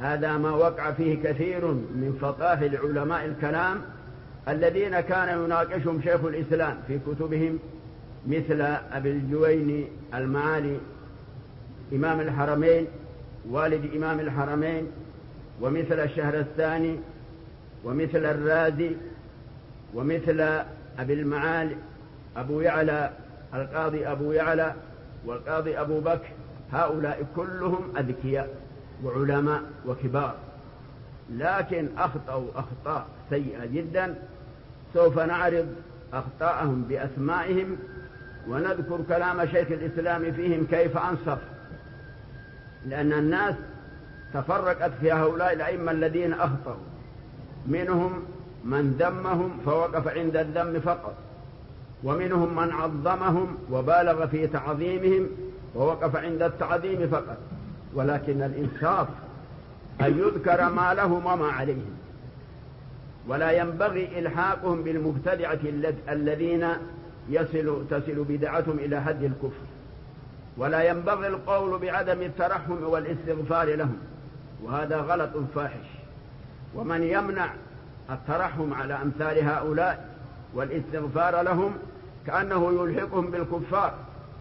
هذا ما وقع فيه كثير من فطاحل علماء الكلام الذين كان يناقشهم شيخ الإسلام في كتبهم، مثل أبي الجويني المعالي إمام الحرمين والد إمام الحرمين، ومثل الشهرستاني، ومثل الرازي، ومثل أبي المعالي أبو يعلى القاضي أبو يعلى والقاضي أبو بكر. هؤلاء كلهم أذكياء وعلماء وكبار، لكن أخطأوا أخطاء سيئة جدا. سوف نعرض أخطاءهم بأسمائهم ونذكر كلام شيخ الإسلام فيهم كيف أنصف، لأن الناس تفرقت في هؤلاء الأئمة الذين أخطأوا، منهم من ذمهم فوقف عند الذم فقط، ومنهم من عظمهم وبالغ في تعظيمهم ووقف عند التعظيم فقط. ولكن الإنصاف أن يذكر ما لهم وما عليهم، ولا ينبغي إلحاقهم بالمبتدعة الذين تصل بدعتهم إلى حد الكفر، ولا ينبغي القول بعدم الترحم والاستغفار لهم، وهذا غلط فاحش. ومن يمنع الترحم على أمثال هؤلاء والاستغفار لهم كأنه يلحقهم بالكفار،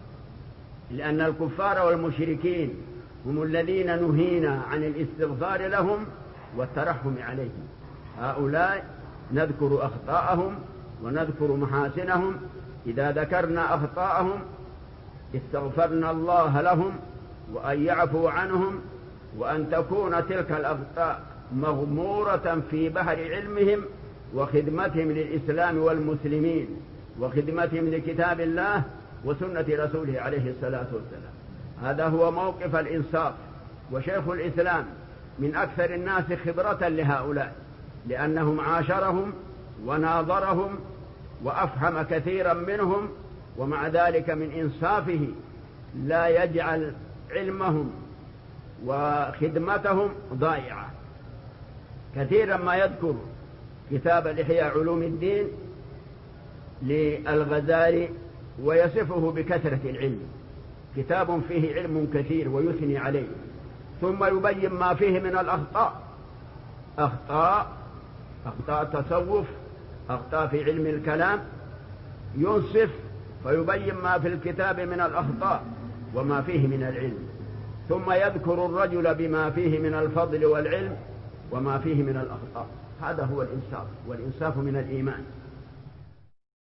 لأن الكفار والمشركين هم الذين نهينا عن الاستغفار لهم والترحم عليهم. هؤلاء نذكر أخطاءهم ونذكر محاسنهم. إذا ذكرنا أخطاءهم استغفرنا الله لهم وأن يعفو عنهم، وأن تكون تلك الأخطاء مغمورة في بحر علمهم وخدمتهم للإسلام والمسلمين وخدمتهم لكتاب الله وسنة رسوله عليه الصلاة والسلام. هذا هو موقف الإنصاف. وشيخ الإسلام من أكثر الناس خبرة لهؤلاء، لأنهم عاشرهم وناظرهم وأفهم كثيرا منهم، ومع ذلك من إنصافه لا يجعل علمهم وخدمتهم ضائعة. كثيرا ما يذكر كتاب الإحياء علوم الدين للغزالي ويصفه بكثرة العلم، كتاب فيه علم كثير ويثني عليه، ثم يبين ما فيه من الأخطاء، أخطاء التصوف، أخطاء في علم الكلام، ينصف فيبين ما في الكتاب من الأخطاء وما فيه من العلم، ثم يذكر الرجل بما فيه من الفضل والعلم وما فيه من الأخطاء. هذا هو الإنصاف، والإنصاف من الإيمان.